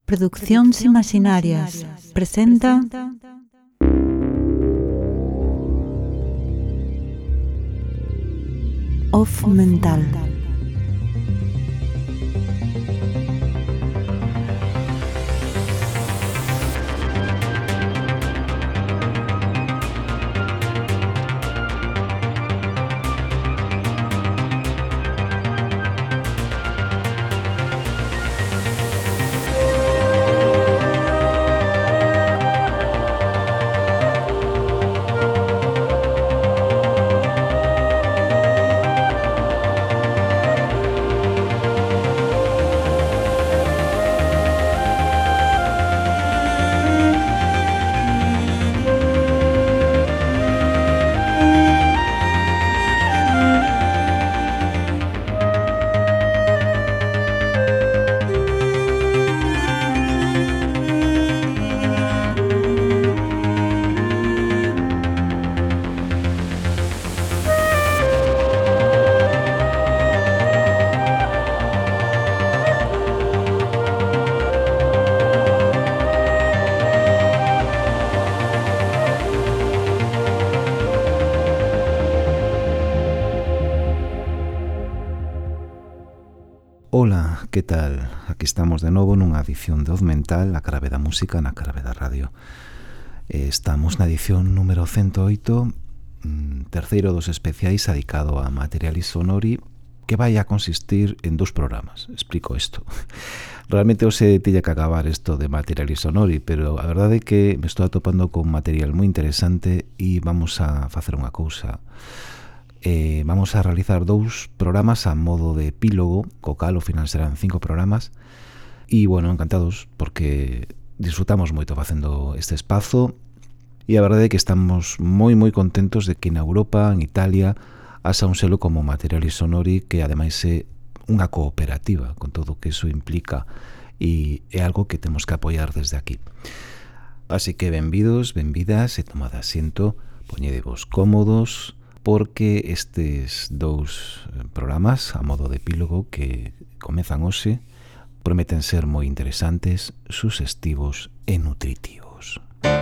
Produccións Imaginarias presenta Off Mental. Ola, que tal? Aquí estamos de novo nunha edición de Off Mental, a clave da música na clave da radio. Estamos na edición número 108, terceiro dos especiais dedicado a Materialis Sonori, que vai a consistir en 2 programas. Explico isto. Realmente hoxe tilla que acabar isto de Materialis Sonori, pero a verdade é que me estou atopando con material moi interesante e vamos a facer unha cousa. Vamos a realizar 2 programas a modo de epílogo, co cal ao final serán 5 programas e, bueno, encantados porque disfrutamos moito facendo este espazo e a verdade é que estamos moi contentos de que na Europa, en Italia, haxa un selo como Materialis Sonori que ademais é unha cooperativa con todo o que iso implica e é algo que temos que apoiar desde aquí. Así que benvidos, benvidas e tomad asiento, poñedevos cómodos, porque estes 2 programas a modo de epílogo que comezan hoxe prometen ser moi interesantes, suxestivos e nutritivos.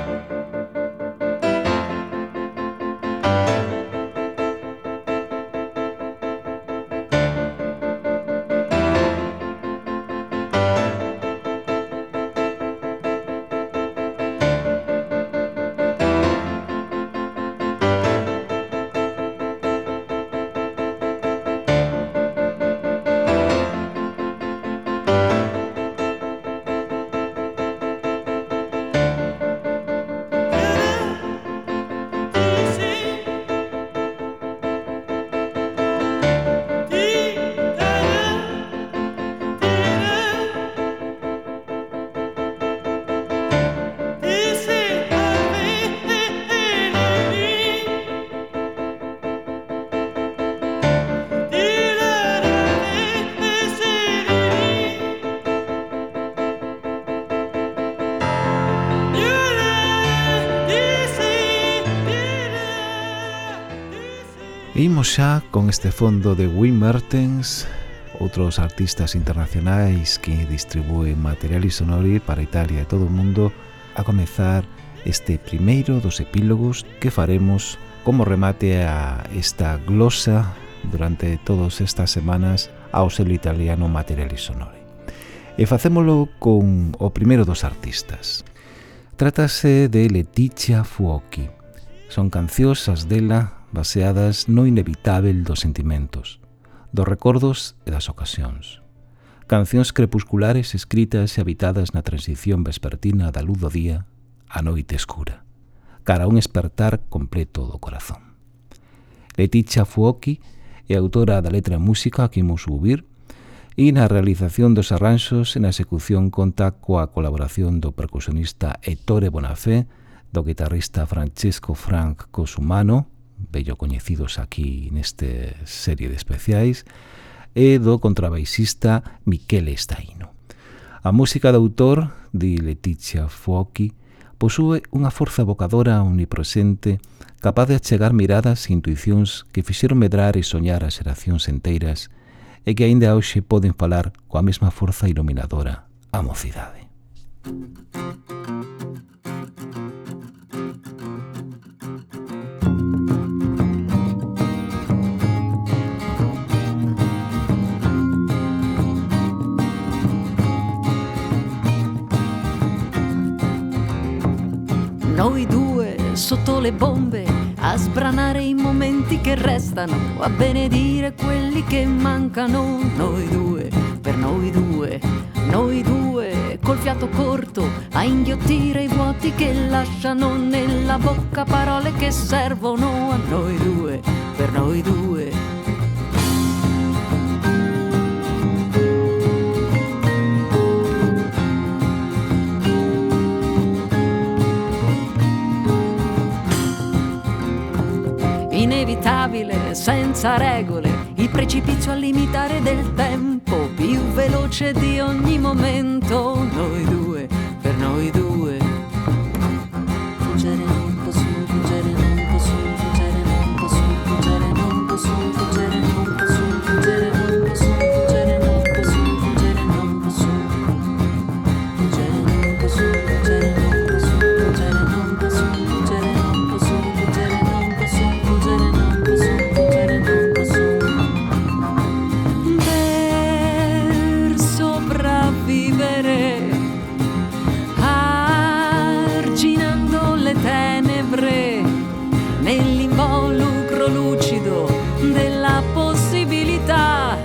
Imos xa con este fondo de Wim Mertens, outros artistas internacionais que distribúen Materialis Sonori para Italia e todo o mundo, a comezar este primeiro dos epílogos que faremos como remate a esta glosa durante todas estas semanas ao selo italiano Materialis Sonori. E facémolo con o primeiro dos artistas. Trátase de Letizia Fuochi. Son cancións as dela baseadas no inevitável dos sentimentos, dos recordos e das ocasións. Cancións crepusculares escritas e habitadas na transición vespertina da luz do día á noite escura, cara a un espertar completo do corazón. Letizia Fuochi é autora da letra e música que imos subir e na realización dos arranxos e na execución conta coa colaboración do percusionista Ettore Bonafé, do guitarrista Francesco Frank Cosumano, bello coñecidos aquí neste serie de especiais, e do contrabaixista Michele Staino. A música de autor de Letizia Fuochi posúe unha forza evocadora omnipresente capaz de achegar miradas e intuicións que fixeron medrar e soñar as xeracións enteiras e que aínda hoxe poden falar coa mesma forza iluminadora a mocidade. Noi due sotto le bombe a sbranare i momenti che restano, a benedire quelli che mancano. Noi due, per noi due col fiato corto a inghiottire i vuoti che lasciano nella bocca parole che servono a noi due, per noi due. Inevitabile, senza regole, il precipizio al limitare del tempo, più veloce di ogni momento. Noi due, per noi due. Fuggire non posso, fuggire non posso, fuggire non posso, fuggire non posso, fuggire non posso, fuggire non posso, fuggire non posso, fuggire non posso, fuggire non posso, fuggire non posso, fuggire non posso, fuggire non posso, fuggire non posso. Per sopravvivere, arginando le tenebre, nell'involucro lucido della possibilità,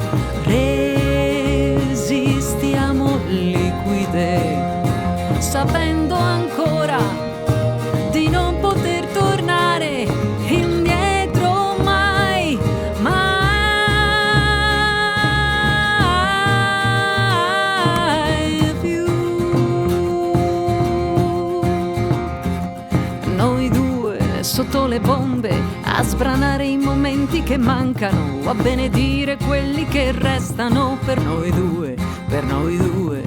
resistiamo liquide, sapendo ancora di non poter tornare indietro mai, mai più. Noi due sotto le bombe a sbranare i momenti che mancano, a benedire quelli che restano, per noi due, per noi due.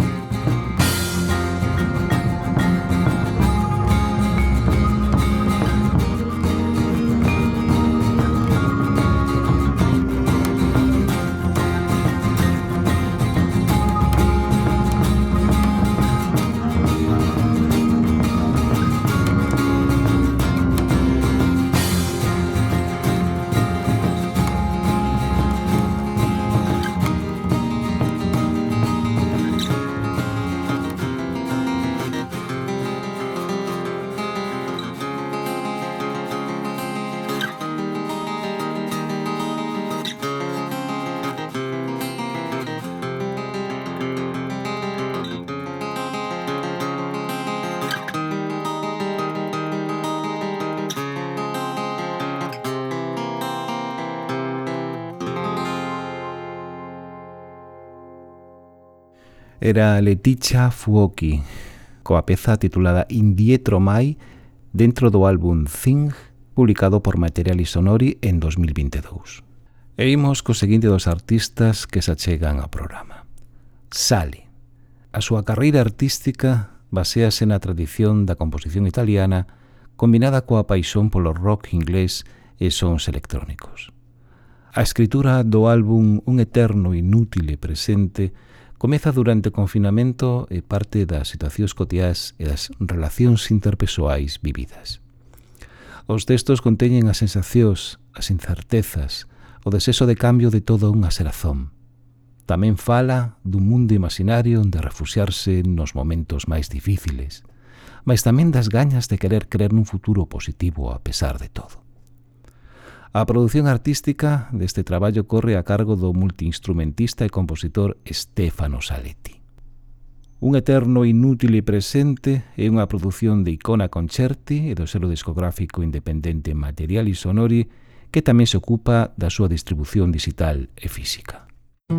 Era Letizia Fuochi coa peza titulada Indietro Mai dentro do álbum Thing, publicado por Materiali Sonori en 2022. E imos co seguinte dos artistas que se achegan ao programa. Sali. A súa carreira artística basease na tradición da composición italiana combinada coa paixón polo rock inglés e sons electrónicos. A escritura do álbum Un eterno inútil e presente comeza durante o confinamento e parte das situacións cotiás e das relacións interpersoais vividas. Os textos conteñen as sensacións, as incertezas, o desexo de cambio de toda unha xerazón. Tamén fala dun mundo imaginario onde refuxiarse nos momentos máis difíciles, mas tamén das gañas de querer creer nun futuro positivo a pesar de todo. A produción artística deste traballo corre a cargo do multiinstrumentista e compositor Stefano Saletti. Un eterno inútil e presente é unha produción de Icona Concerti e do selo discográfico independente Materiali Sonori que tamén se ocupa da súa distribución digital e física.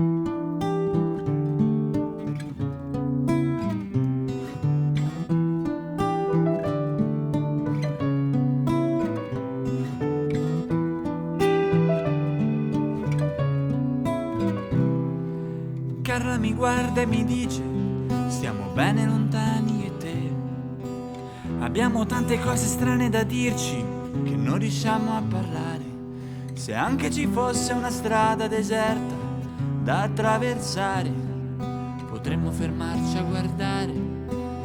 Carla mi guarda e mi dice: stiamo bene lontani e te. Abbiamo tante cose strane da dirci che non riusciamo a parlare. Se anche ci fosse una strada deserta da attraversare, potremmo fermarci a guardare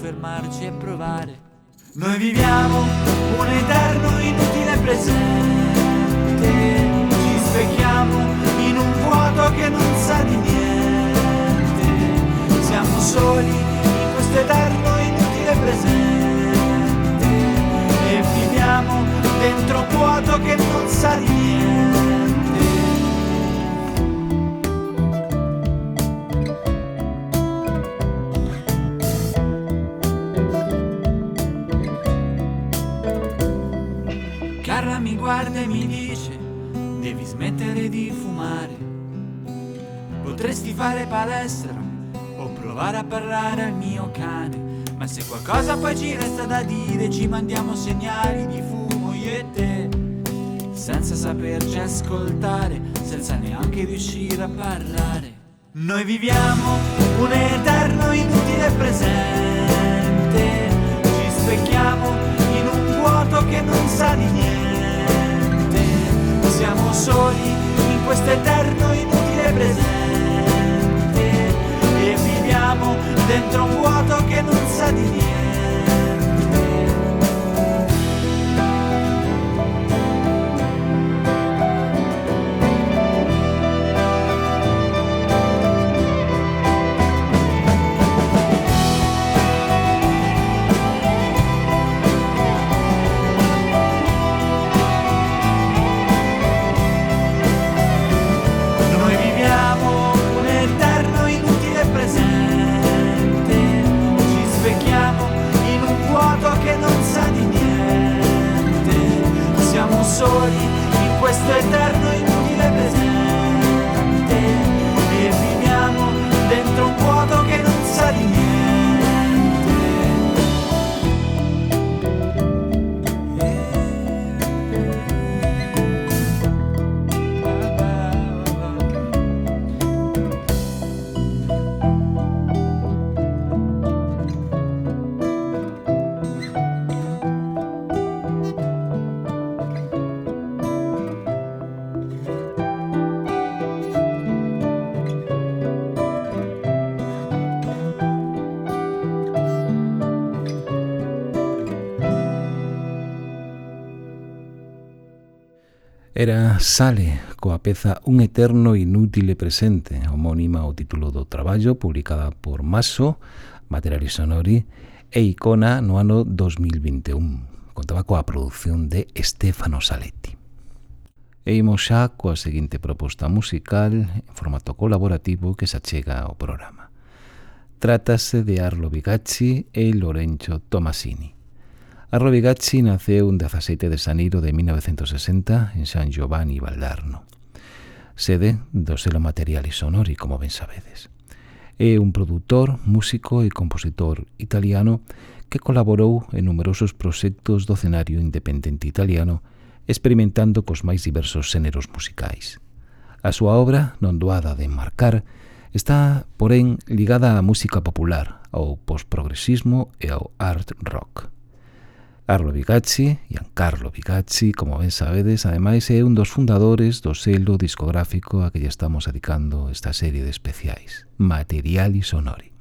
fermarci e provare. Noi viviamo un eterno inutile presente, ci specchiamo in un vuoto che non sa di niente. Siamo soli in questo eterno inutile presente e viviamo dentro un vuoto che non sa di niente. Carla mi guarda e mi dice: devi smettere di fumare, potresti fare palestra o provare a parlare al mio cane. Ma se qualcosa poi ci resta da dire, ci mandiamo segnali di fumo io e te, senza saperci ascoltare, senza neanche riuscire a parlare. Noi viviamo un eterno inutile presente, ci specchiamo in un vuoto che non sa di niente. Siamo soli in questo eterno inutile presente e viviamo dentro un vuoto che non sa di niente. Soli in questo eterno inutile presente e viviamo dentro un vuoto che non sa di niente. Era Sale coa peza Un eterno inútile presente, homónima ao título do traballo, publicada por Maso, Materiali Sonori e Icona no ano 2021. Contaba coa produción de Stefano Saletti. E imos xa coa seguinte proposta musical en formato colaborativo que se achega ao programa. Trátase de Arlo Bigacci e Lorenzo Tomasini. Arlo Bigacci naceu un 17 de xaneiro de 1960 en San Giovanni Valdarno, sede do selo Materiali Sonori, como ben sabedes. É un produtor, músico e compositor italiano que colaborou en numerosos proxectos do escenario independente italiano, experimentando cos máis diversos xéneros musicais. A súa obra, non doada de enmarcar, está, porén, ligada á música popular, ao postprogresismo e ao art rock. Arlo Bigacci, Giancarlo Bigacci, como ben sabedes, ademais é un dos fundadores do selo discográfico a que lle estamos dedicando esta serie de especiais, Materiali Sonori.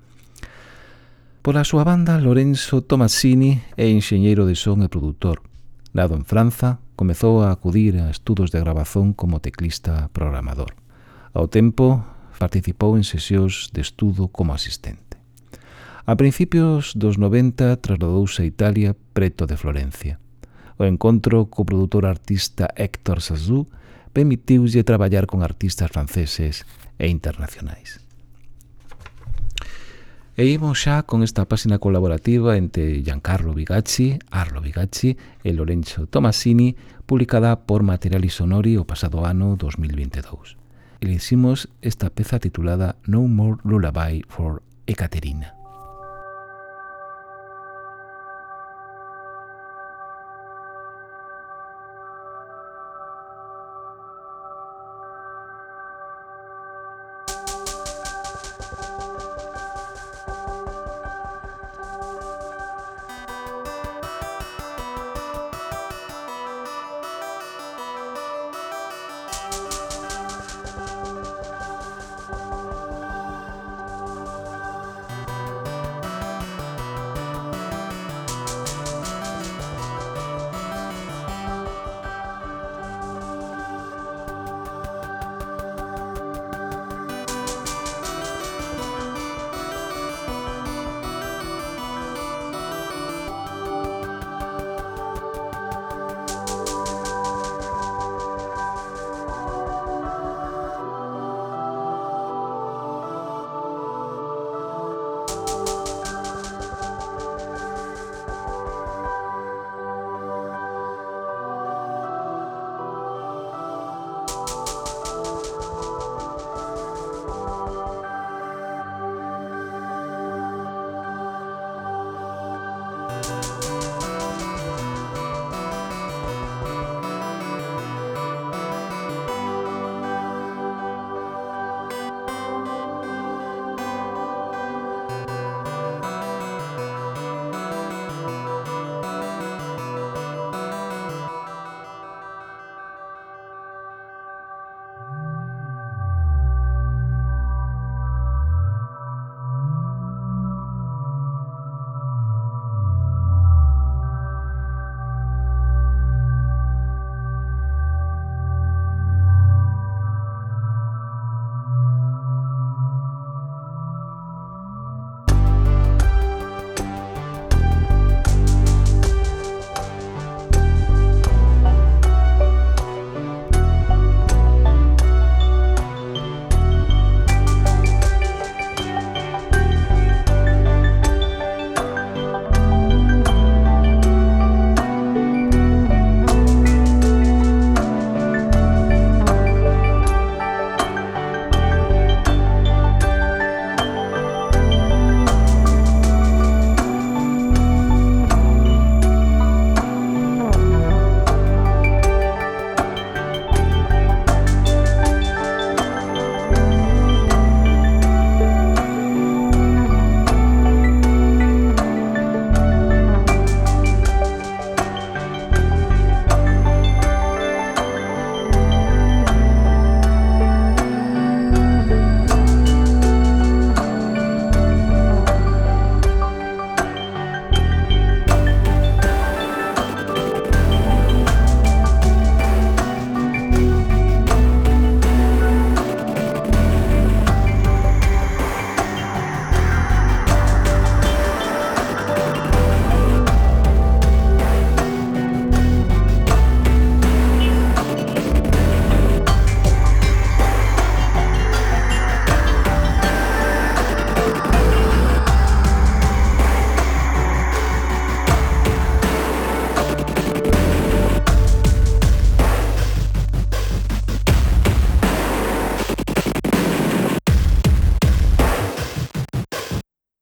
Pola súa banda, Lorenzo Tomasini é enxeñeiro de son e produtor. Nado en Franza, comezou a acudir a estudos de grabazón como teclista programador. Ao tempo, participou en sesións de estudo como asistente. A principios dos 90 trasladouse a Italia preto de Florencia. O encontro co produtor artista Héctor Sazú permitiulle traballar con artistas franceses e internacionais. E imos xa con esta páxina colaborativa entre Giancarlo Bigacci, Arlo Bigacci e Lorenzo Tomasini, publicada por Materiali Sonori o pasado ano 2022. Elegimos esta peza titulada No More Lullaby for Ekaterina.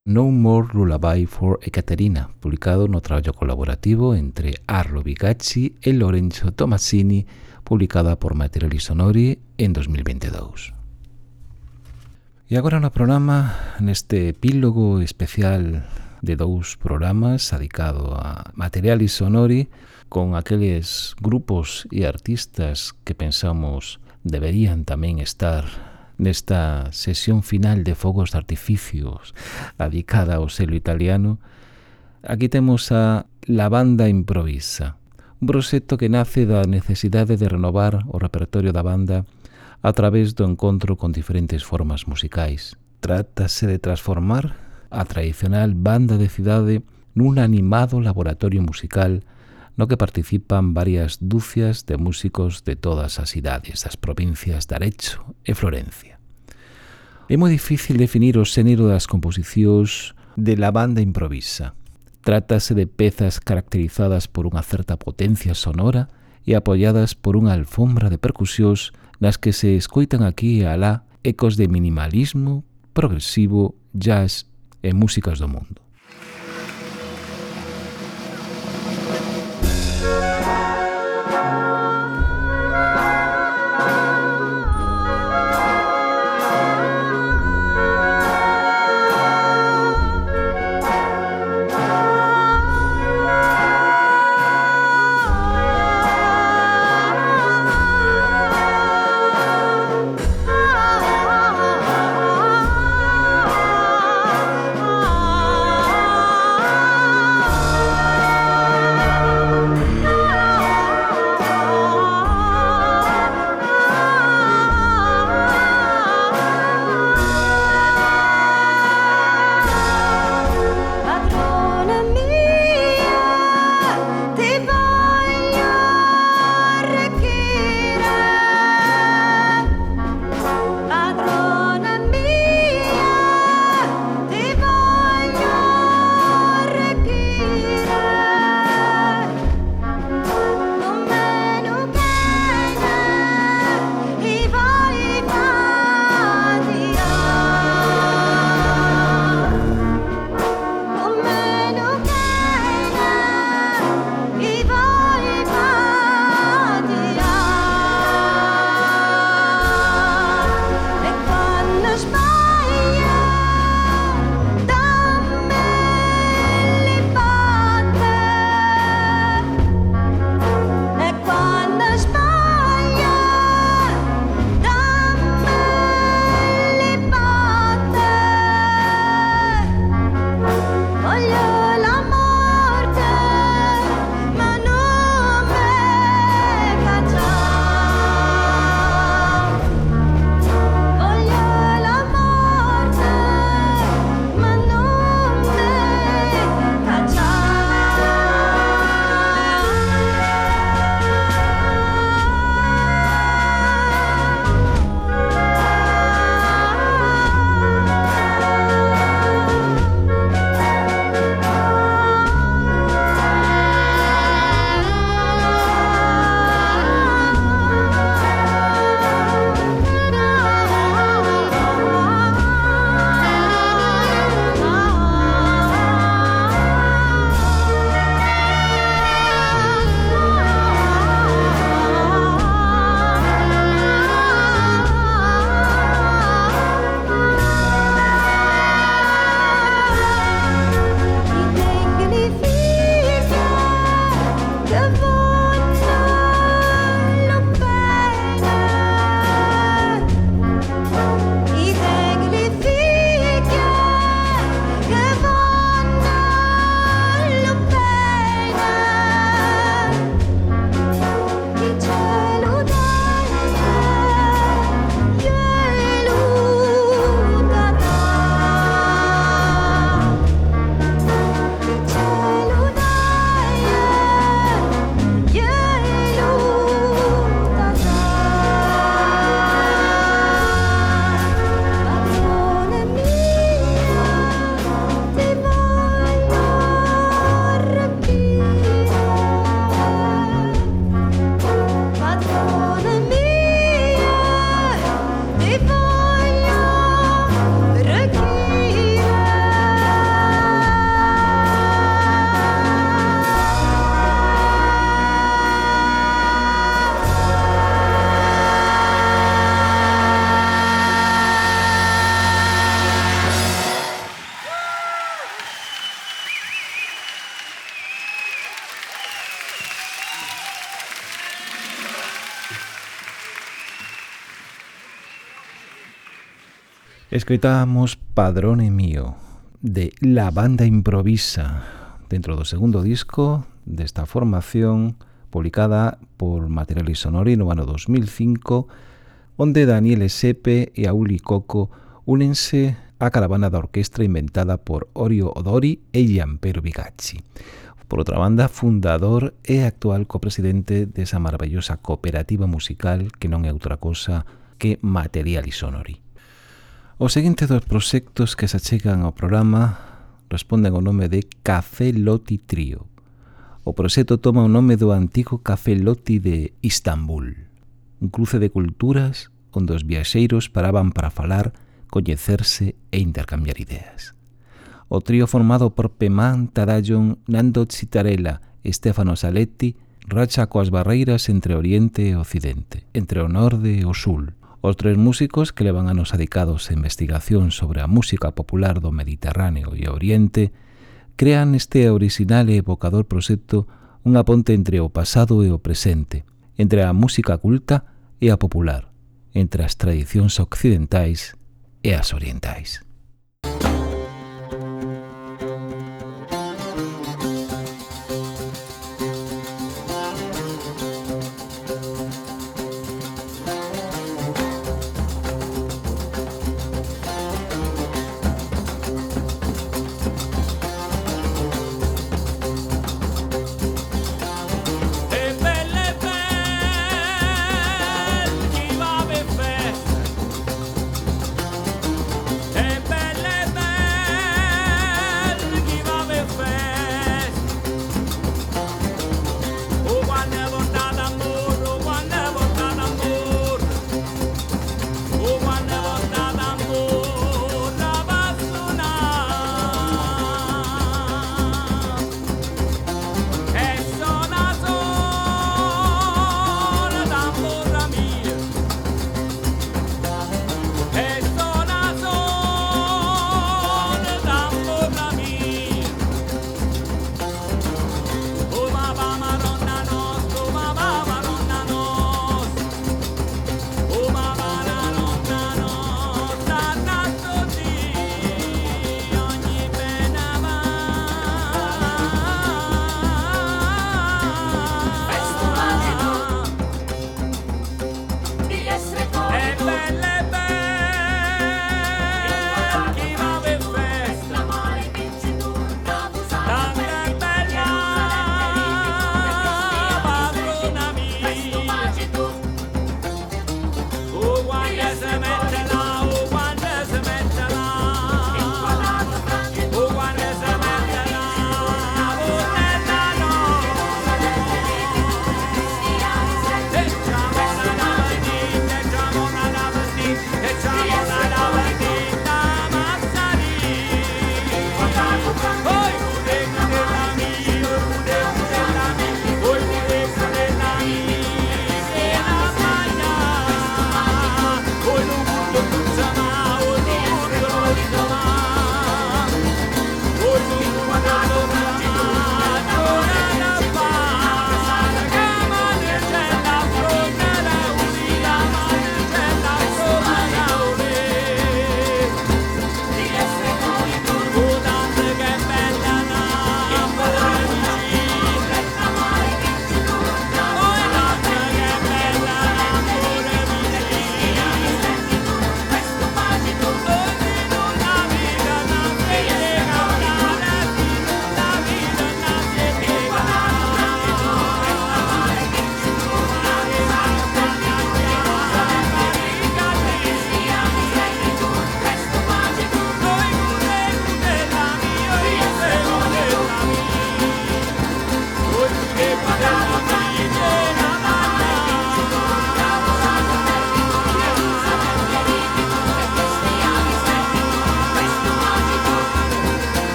No More Lullaby for Ekaterina, publicado no traballo colaborativo entre Arlo Bigacci e Lorenzo Tomasini, publicada por Materiali Sonori en 2022. E agora no programa, neste epílogo especial de 2 programas dedicado a Materiali Sonori, con aqueles grupos e artistas que pensamos deberían tamén estar nesta sesión final de fogos de artificios dedicada ao selo italiano. Aquí temos a La Banda Improvisa, un proxecto que nace da necesidade de renovar o repertorio da banda a través do encontro con diferentes formas musicais. Trátase de transformar a tradicional banda de cidade nun animado laboratorio musical no que participan varias dúcias de músicos de todas as cidades das provincias de Arezzo e Florencia. É moi difícil definir o xénero das composicións de La Banda Improvisa. Trátase de pezas caracterizadas por unha certa potencia sonora e apoiadas por unha alfombra de percusións nas que se escoitan aquí e alá ecos de minimalismo, progresivo, jazz e músicas do mundo. Escoitamos Padrone Mío, de La Banda Improvisa, dentro do segundo disco desta formación, publicada por Materiali Sonori no ano 2005, onde Daniele Sepe e Auli Coco únense á caravana da orquestra inventada por Orio Odori e Gianpiero Bigacci. Por outra banda, fundador e actual copresidente desa maravillosa cooperativa musical que non é outra cosa que Materiali Sonori. O seguinte dos proxectos que se achegan ao programa responden ao nome de Café Lotti Trio. O proxecto toma o nome do antigo Café Lotti de Istambul, un cruce de culturas onde os viaxeiros paraban para falar, coñecerse e intercambiar ideas. O trío formado por Pemán Tadayon, Nando Citarella e Stefano Saletti racha coas barreiras entre Oriente e Occidente, entre o Norde e o Sul. Os tres músicos que levan anos dedicados a investigación sobre a música popular do Mediterráneo e Oriente crean neste original e evocador proxecto unha ponte entre o pasado e o presente, entre a música culta e a popular, entre as tradicións occidentais e as orientais.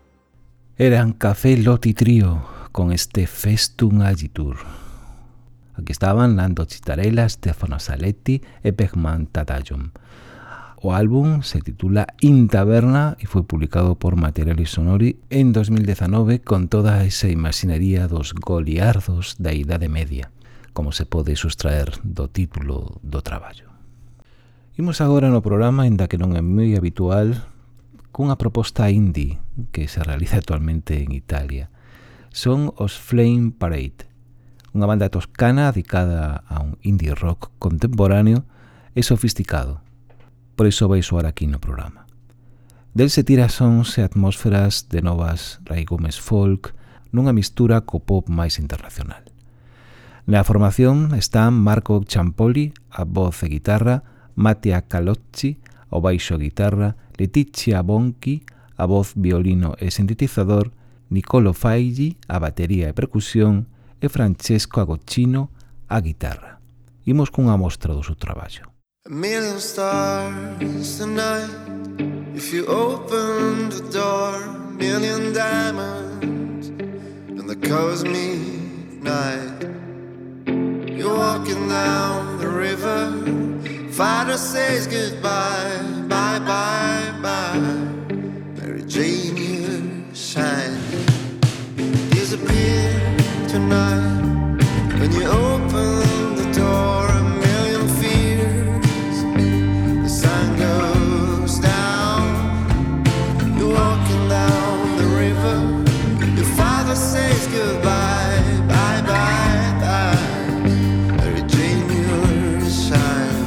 Eran Café Lotti Trio con este Festum Agitur. Aquí estaban Nando Citarella, Stefano Saletti e Pegman Tadajum. O álbum se titula In Taberna e foi publicado por Materiali Sonori en 2019 con toda esa imaxinaría dos goliardos da Idade Media, como se pode sustraer do título do traballo. Imos agora no programa, ainda que non é moi habitual, cunha proposta indie que se realiza actualmente en Italia. Son os Flame Parade, unha banda toscana dedicada a un indie rock contemporáneo e sofisticado. Por iso vai soar aquí no programa. Del se tira sons e atmósferas de novas raigumes folk nunha mistura co pop máis internacional. Na formación están Marco Ciampoli a voz e guitarra, Mattia Calocci ao baixo e guitarra, Letizia Bonchi a voz, violino e sintetizador, Nicolo Faigi a batería e percusión e Francesco Agocino a guitarra. Imos cunha mostra do seu traballo. A million stars tonight. If you open the door, a million diamonds in the cosmic night. You're walking down the river. Father says goodbye, bye, bye, bye. Mary Jane, you shine. Disappear tonight. When you open the door, a million fears. The sun goes down. You're walking down the river. Your father says goodbye, bye, bye, bye. Mary Jane, you shine.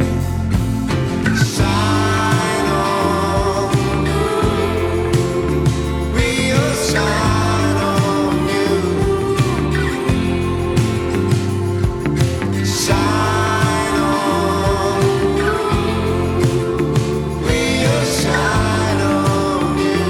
Shine on. We'll shine on you. Shine on. We'll shine on you.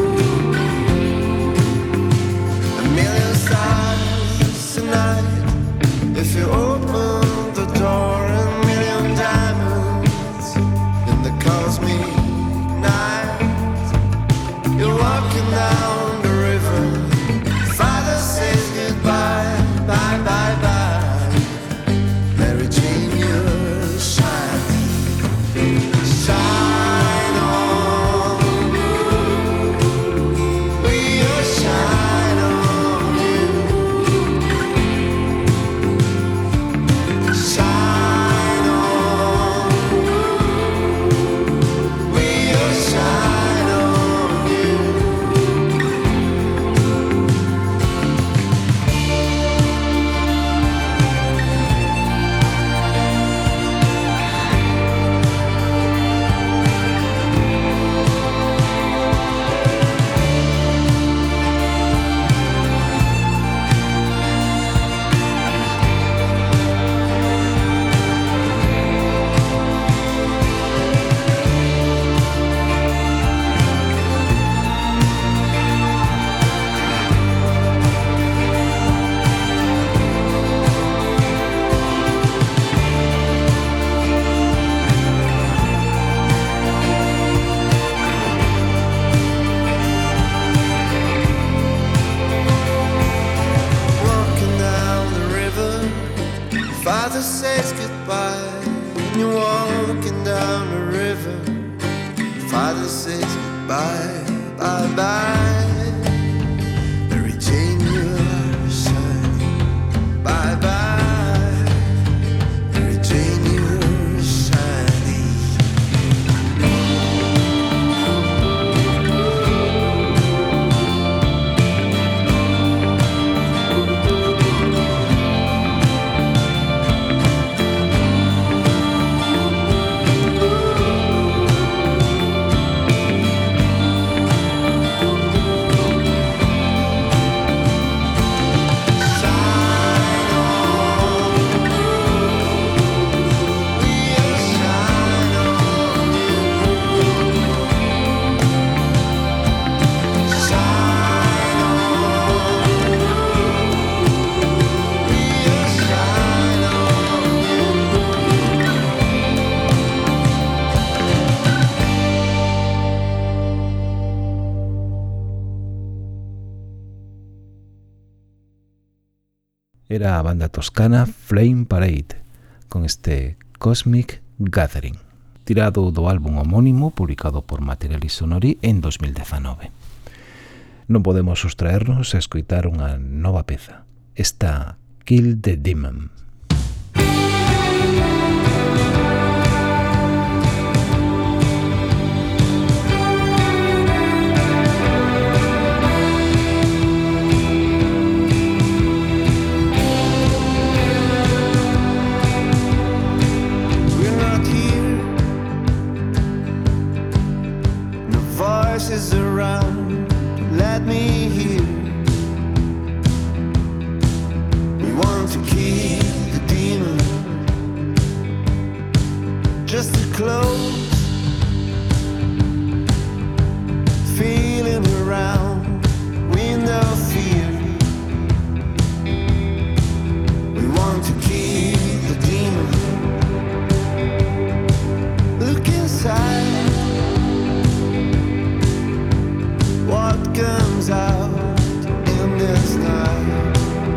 A million stars tonight. If you open the door, a million diamonds in the cosmic night. You're walking down the river. Father says goodbye, bye, bye, bye. Mary Jane, you shine. Shine on. We'll shine on you. Shine on. We'll shine on you. Walking down the river, Father says goodbye. When you're walking down the river, Father says goodbye, bye, bye. Mary Jane, you're shining, bye, bye. Mary Jane, you're shining. Era a banda toscana Flame Parade, con este Cosmic Gathering, tirado do álbum homónimo publicado por Materialis Sonori en 2019. Non podemos sustraernos a escoitar unha nova peza, esta Kill the Demon. Voices around, let me hear. We want to kill the demon, just to close, feeling around, window fear. We want to kill the demon. Look inside. What comes out in this night?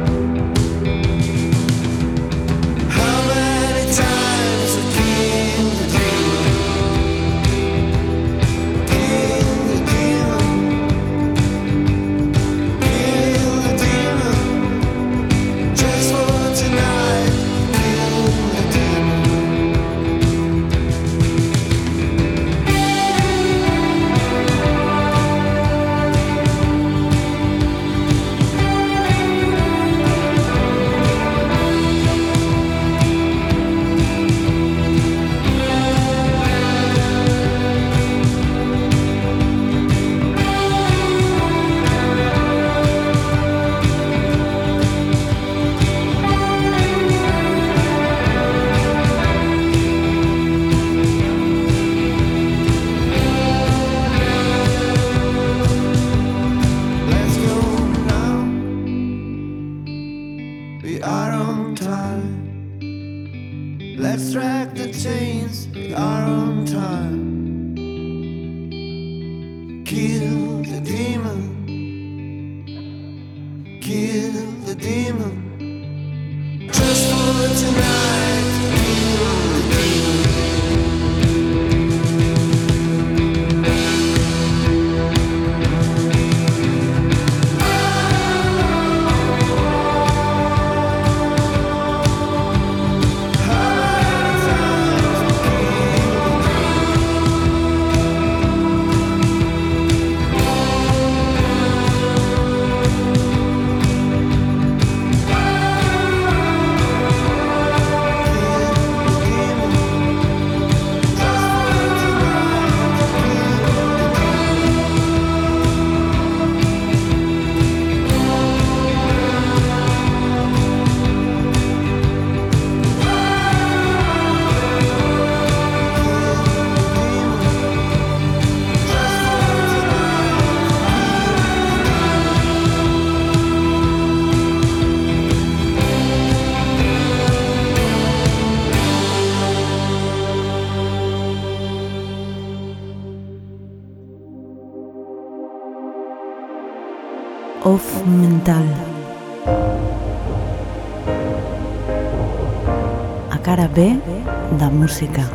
How many times we kill the demon? Kill the demon. Kill the demon. Just for tonight. Kill the demon. Off Mental. A cara B da música.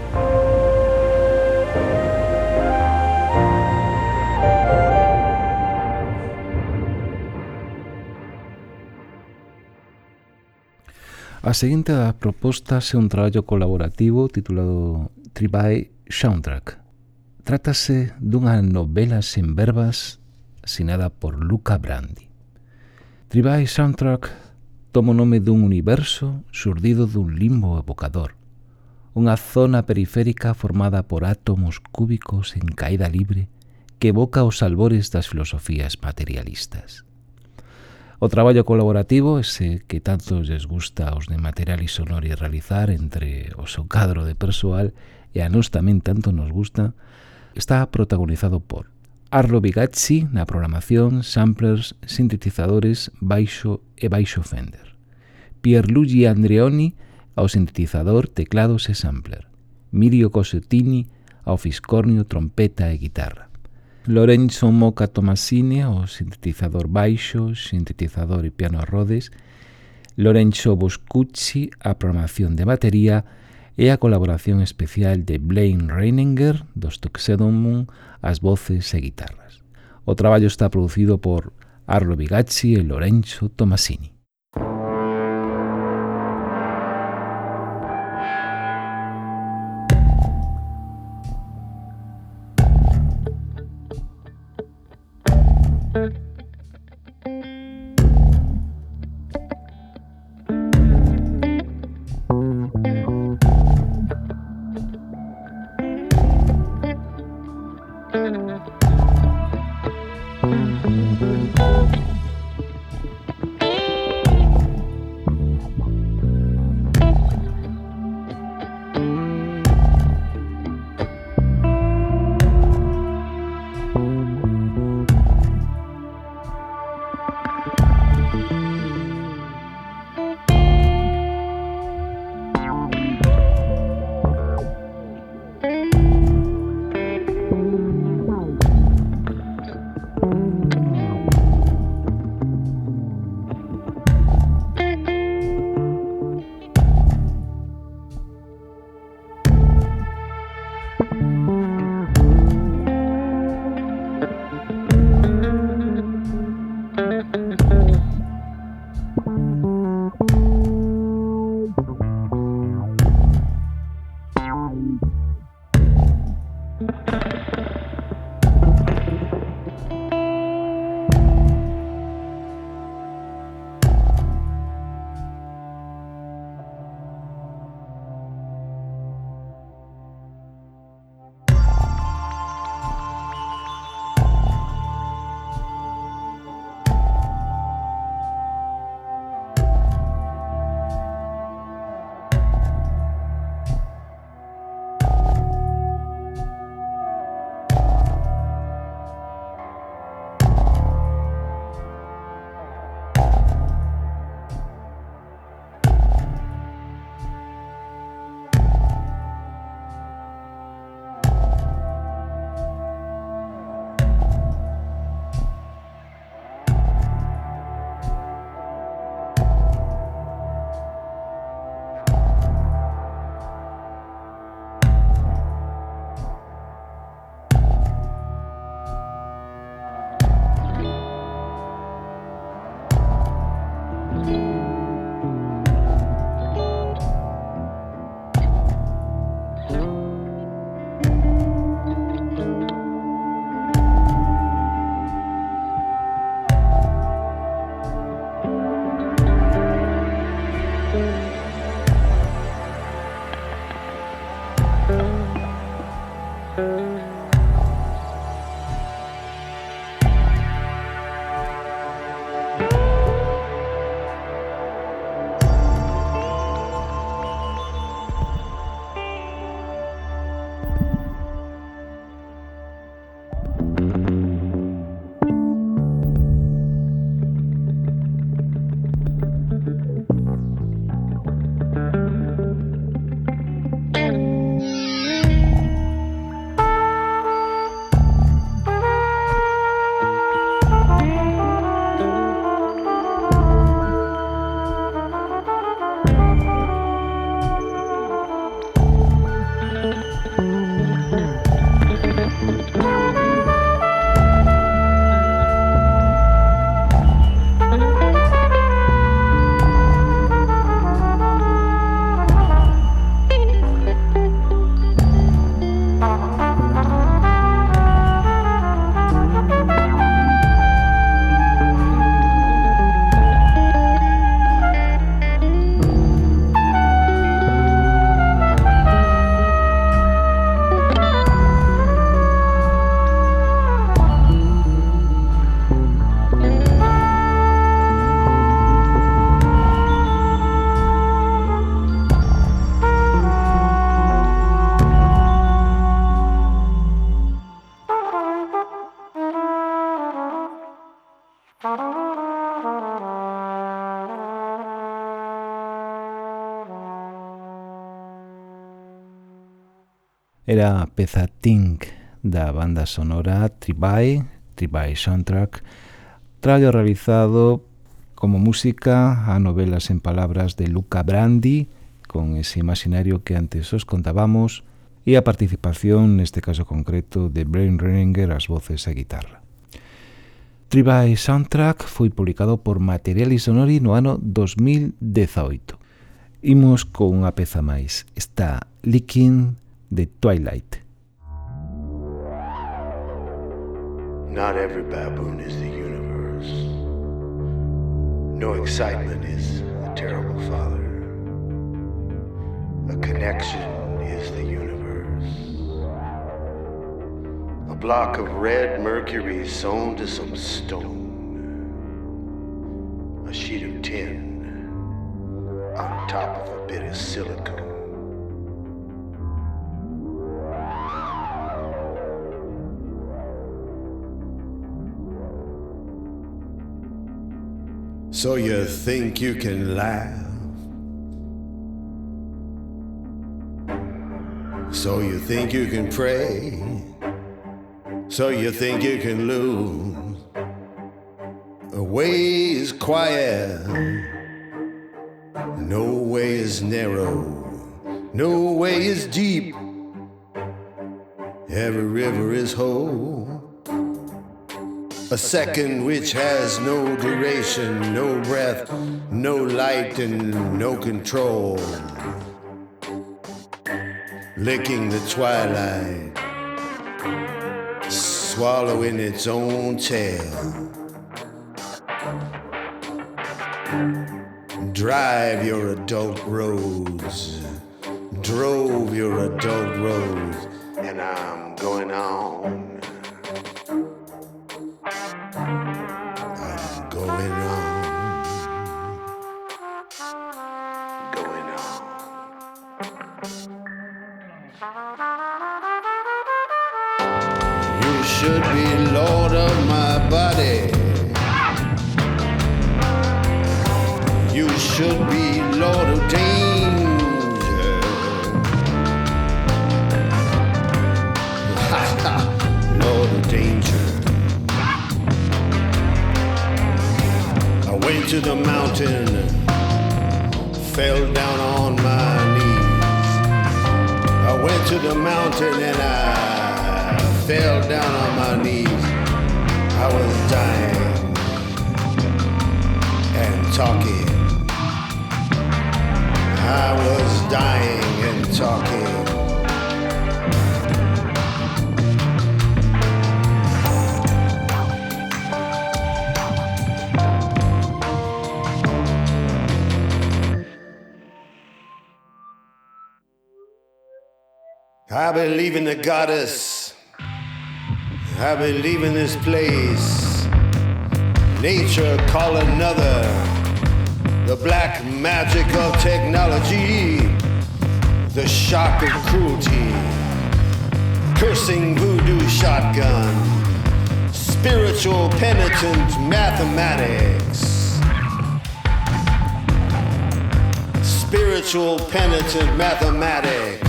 A seguinte das propostas é un traballo colaborativo titulado Tribai Soundtrack. Trátase dunha novela sen verbas asinada por Luca Brandi. Tribai Soundtrack toma o nome dun universo xurdido dun limbo evocador, unha zona periférica formada por átomos cúbicos en caída libre que evoca os albores das filosofías materialistas. O traballo colaborativo, ese que tanto les gusta aos de Materialis Sonori realizar entre o seu cadro de persoal e a nos tamén tanto nos gusta, está protagonizado por Arlo Bigazzi na programación, samplers, sintetizadores, baixo e baixo Fender. Pierluigi Andreoni ao sintetizador, teclados e sampler. Mirio Cosettini ao fiscornio, trompeta e guitarra. Lorenzo Moca Tomasini ao sintetizador baixo, sintetizador e piano a Rhodes. Lorenzo Boscucci a programación de batería e a colaboración especial de Blaine Reininger dos Tuxedo Moon as voces e guitarras. O traballo está producido por Arlo Bigacci e Lorenzo Tomasini. Era a peza Think da banda sonora Tribai Soundtrack, traballo realizado como música a novelas en palabras de Luca Brandi, con ese imaginario que antes os contábamos, e a participación, neste caso concreto, de Brent Reininger as voces e guitarra. Tribe Soundtrack foi publicado por Materiali Sonori no ano 2018. Imos con unha peza máis. Está Leaking de Twilight. Not every baboon is the universe. No excitement is a terrible father. A connection is the universe. A block of red mercury sewn to some stone. A sheet of tin on top of a bit of silicone. So you think you can laugh? So you think you can pray? So you think you can lose? A way is quiet, no way is narrow, no way is deep. Every river is whole. A second which has no duration, no breath, no light and no control. Licking the twilight, swallowing its own tail. Drive your adult roads, drove your adult roads, and I'm going on. I'm going on. Going on. You should be lord of my body. You should be lord of danger. Lord of danger. I went to the mountain, fell down on my knees. I went to the mountain and I fell down on my knees. I was dying and talking. I was dying and talking. I believe in the goddess. I believe in this place. Nature call another. The black magic of technology. The shock of cruelty. Cursing voodoo shotgun. Spiritual penitent mathematics. Spiritual penitent mathematics.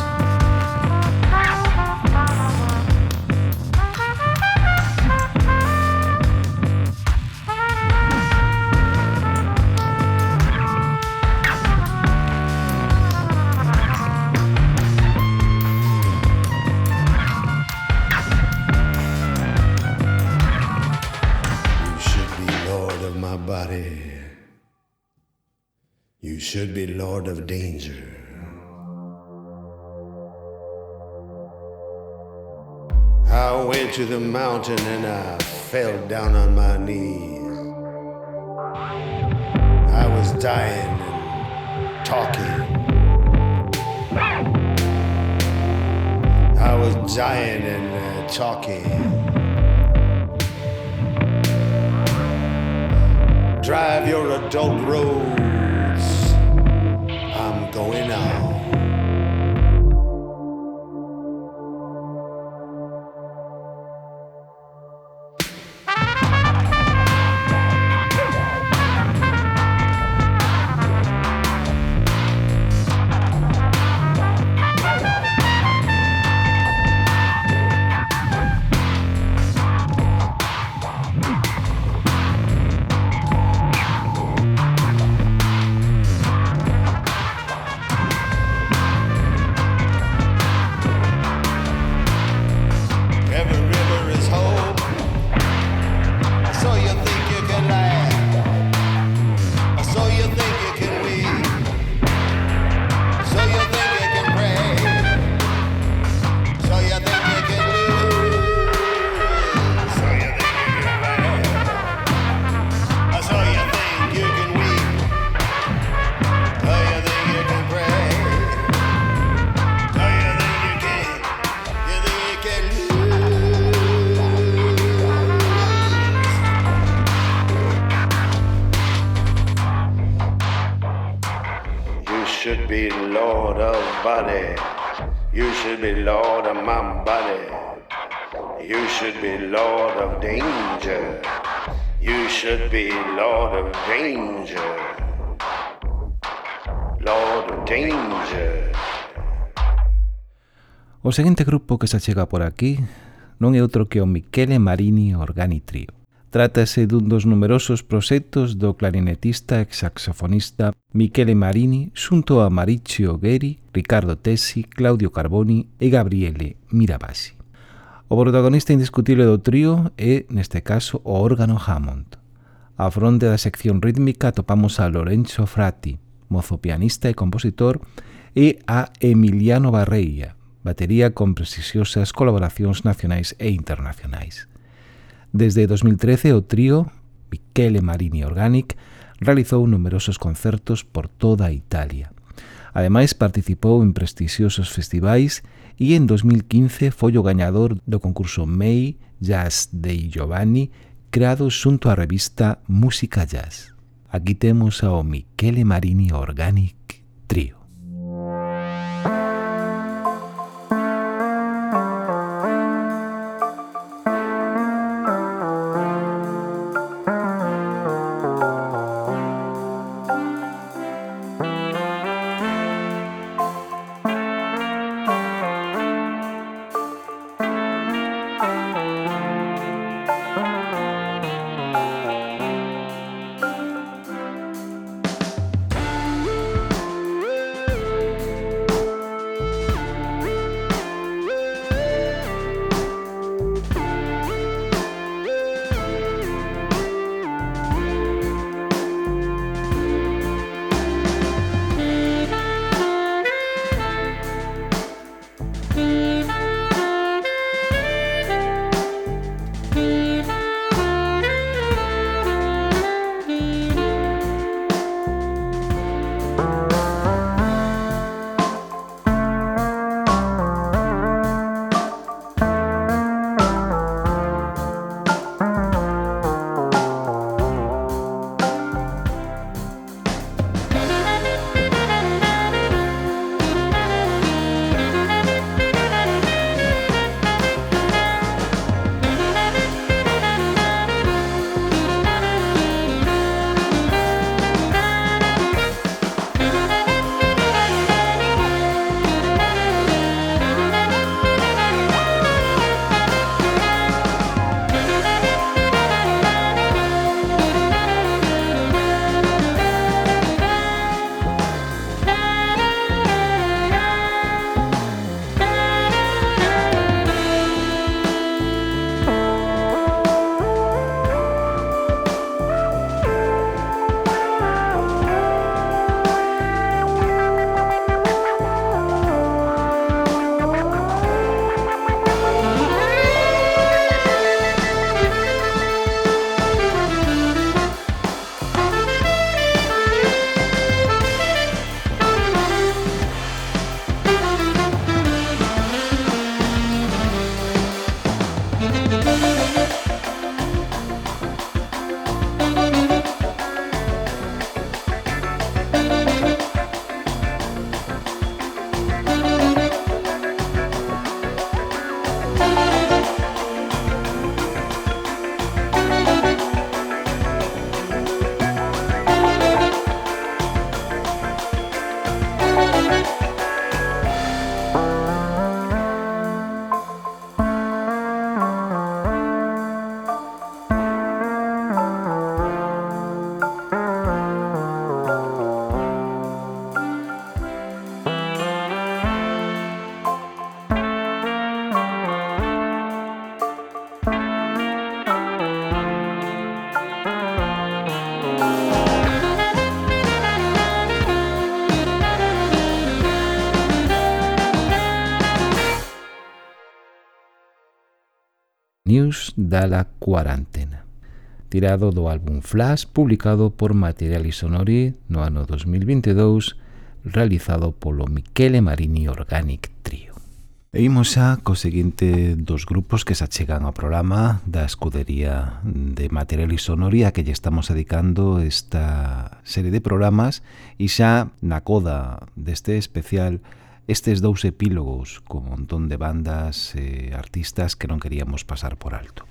You should be lord of danger. I went to the mountain and I fell down on my knees. I was dying and talking. I was dying and talking. Drive your adult roads. I'm going on. body. You should be Lord of my body. You should be Lord of danger. You should be Lord of danger. Lord of danger. O seguinte grupo que se achega por aquí non é outro que o Michele Marini Organic Trio. Trátase dun dos numerosos proxectos do clarinetista e saxofonista Michele Marini xunto a Maurizio Gheri, Riccardo Tessi, Claudio Carboni e Gabriele Mirabashi. O protagonista indiscutible do trío é, neste caso, o órgano Hammond. A fronte da sección rítmica topamos a Lorenzo Frati, mozo pianista e compositor, e a Emiliano Barreira, batería con prestixiosas colaboracións nacionais e internacionais. Desde 2013, o trío Michele Marini Organic realizou numerosos concertos por toda Italia. Ademais, participou en prestixiosos festivais e en 2015 foi o gañador do concurso May Jazz dei Giovanni, creado xunto á revista Música Jazz. Aquí temos ao Michele Marini Organic Trio. News dalla Quarantena, tirado do álbum Flash, publicado por Materiali Sonori no ano 2022, realizado polo Michele Marini Organic Trio. E imos xa co seguinte dos grupos que se achegan ao programa da escudería de Materiali Sonori, a que lle estamos dedicando esta serie de programas, e xa na coda deste especial estes dous epílogos con un montón de bandas e artistas que non queríamos pasar por alto.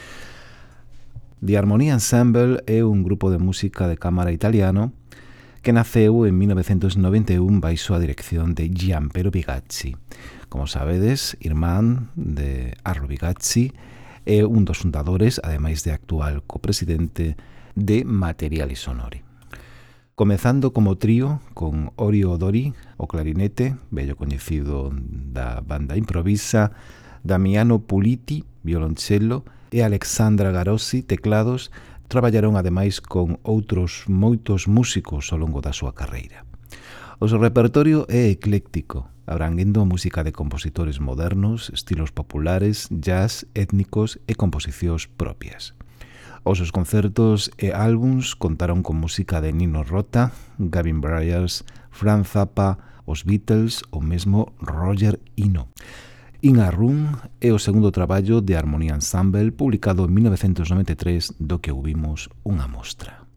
The Harmonia Ensemble é un grupo de música de cámara italiano que naceu en 1991 baixo a dirección de Gianpiero Bigazzi. Como sabedes, irmán de Arlo Bigazzi, é un dos fundadores, ademais de actual copresidente de Materiali Sonori. Comezando como trío con Orio Odori, o clarinete, vello coñecido da banda Improvisa, Damiano Puliti, violoncello, e Alexandra Garossi, teclados, traballaron ademais con outros moitos músicos ao longo da súa carreira. O seu repertorio é ecléctico, abranguendo música de compositores modernos, estilos populares, jazz, étnicos e composicións propias. Os seus concertos e álbums contaron con música de Nino Rota, Gavin Bryars, Frank Zappa, os Beatles ou mesmo Roger Eno. In a Room é o segundo traballo de Harmonia Ensemble publicado en 1993 do que ouvimos unha mostra.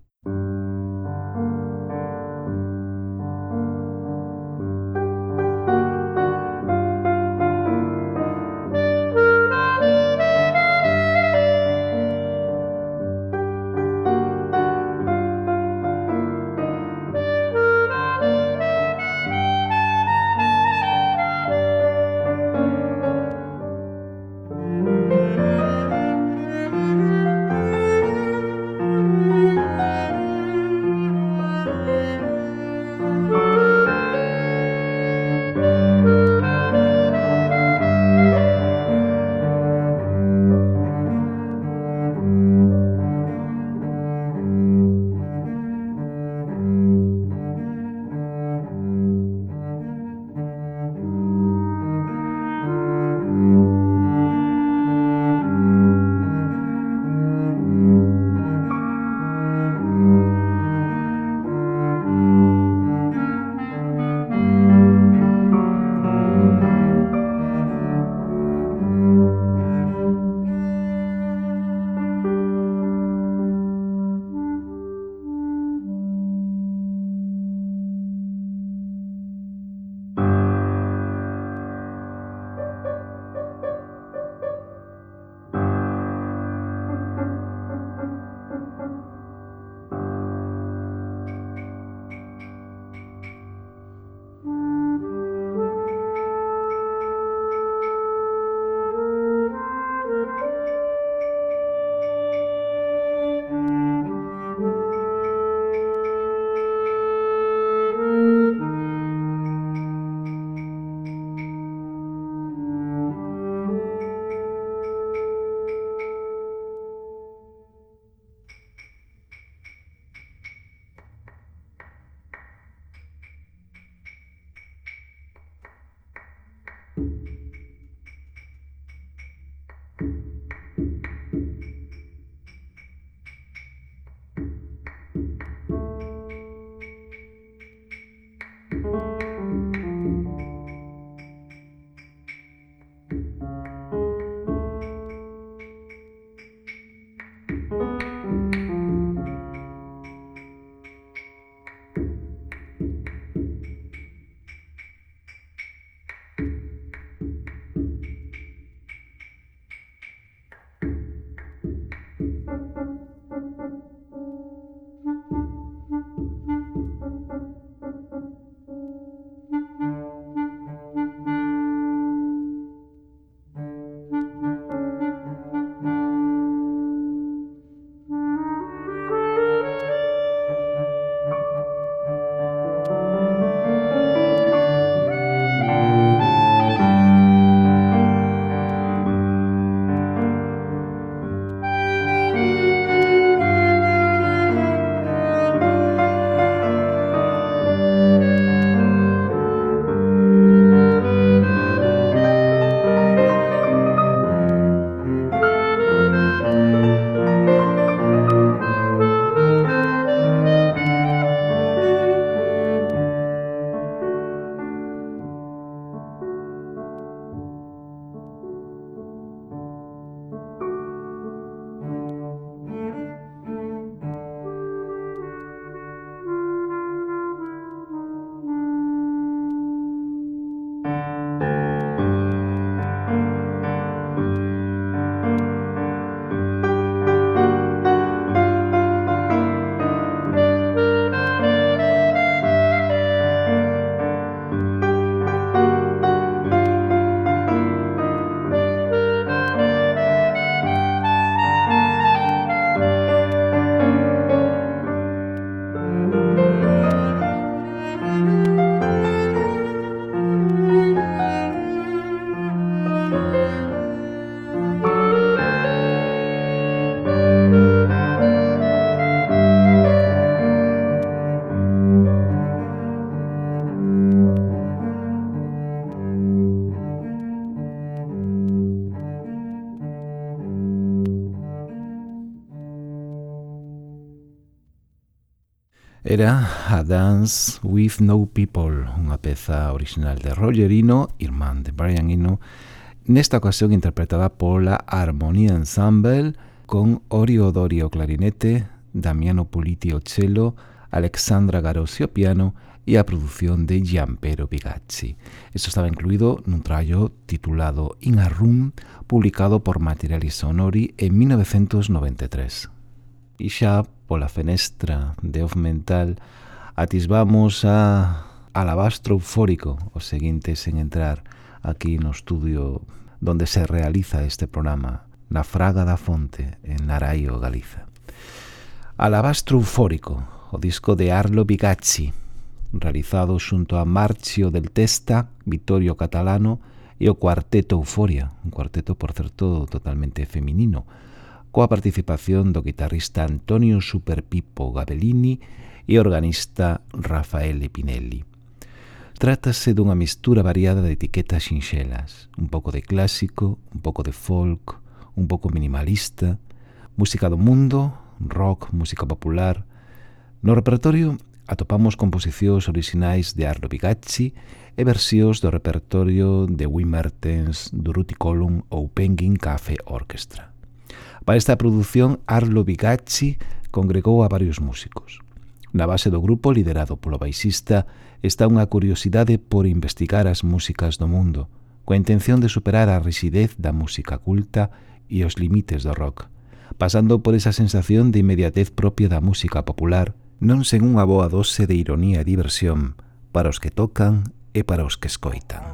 Era A Dance with No People, unha peza original de Roger Eno, irmán de Brian Eno, nesta ocasión interpretada pola Harmonia Ensemble con Orio Dori ao clarinete, Damiano Puliti ao cello, Alexandra Garossi ao piano e a produción de Gianpiero Bigazzi. Isto estaba incluído nun traballo titulado In a Room, publicado por Materiali Sonori en 1993. E xa pola fenestra de Off Mental atisbamos a Alabastro Eufórico, os seguintes en entrar aquí no estudio donde se realiza este programa, na Fraga da Fonte, en Naraio, Galiza. Alabastro Eufórico, o disco de Arlo Bigazzi, realizado xunto a Marcio del Testa, Vittorio Catalano e o Cuarteto Euforia, un cuarteto, por certo, totalmente feminino, coa participación do guitarrista Antonio Superpipo Gabellini e organista Raffaele Pinelli. Trátase dunha mistura variada de etiquetas sinxelas, un pouco de clásico, un pouco de folk, un pouco minimalista, música do mundo, rock, música popular. No repertorio atopamos composicións orixinais de Arlo Bigazzi e versións do repertorio de Wim Mertens, Durruti Collum ou Penguin Cafe Orchestra. Para esta produción, Arlo Bigazzi congregou a varios músicos. Na base do grupo, liderado polo baixista, está unha curiosidade por investigar as músicas do mundo, coa intención de superar a rigidez da música culta e os limites do rock, pasando por esa sensación de inmediatez propia da música popular, non sen unha boa dose de ironía e diversión para os que tocan e para os que escoitan.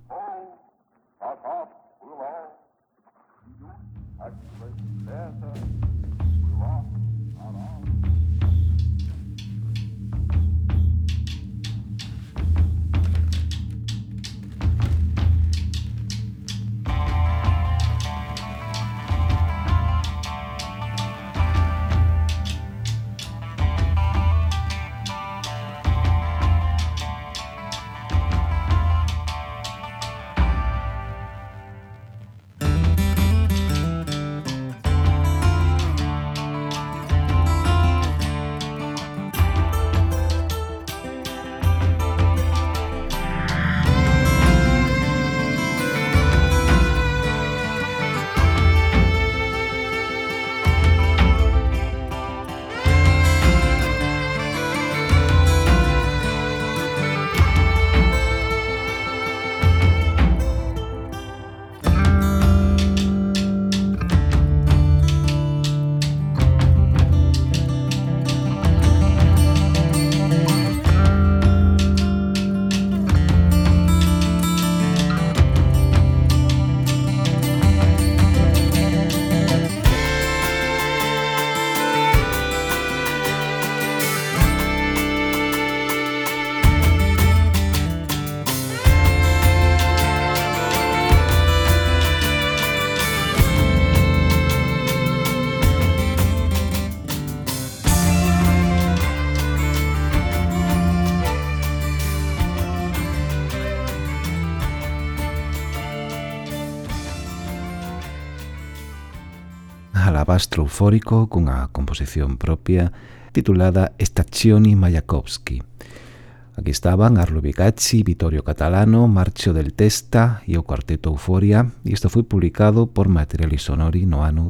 Alabastro Eufórico cunha composición propia titulada Stazioni Majakovski. Aquí estaban Arlo Bigazzi, Vittorio Catalano, Marcio del Testa e o Cuarteto Euforia, e isto foi publicado por Materiali Sonori no ano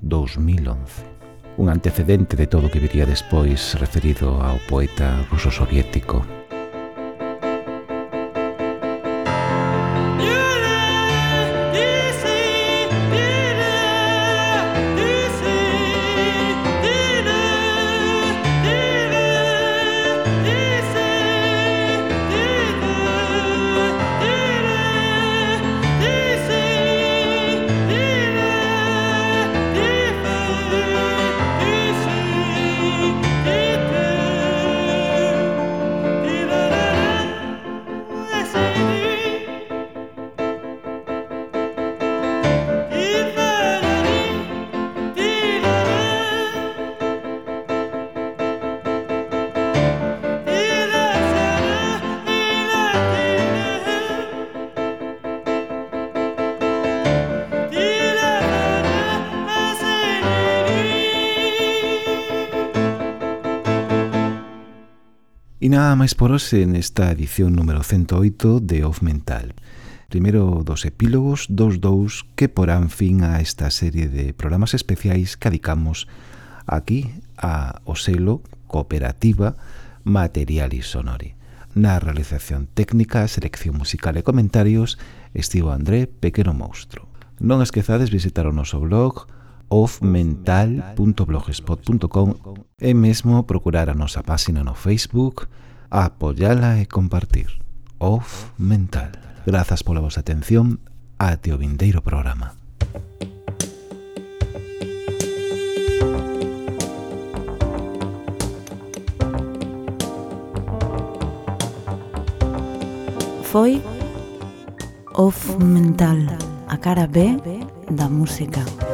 2011. Un antecedente de todo o que viría despois referido ao poeta ruso-soviético. Yeah. E nada máis por hoxe nesta edición número 108 de Off Mental. Primeiro dos epílogos dos dous que porán fin a esta serie de programas especiais que dedicamos aquí ao selo cooperativa Materialis Sonori. Na realización técnica, selección musical e comentarios estivo André Pequeno Monstro. Non esquezades visitar o noso blog offmental.blogspot.com e mesmo procurar a nosa página no Facebook, apoiala e compartir. Off Mental. Grazas pola vosa atención. Até o vindeiro programa. Foi Off Mental, a cara B da música.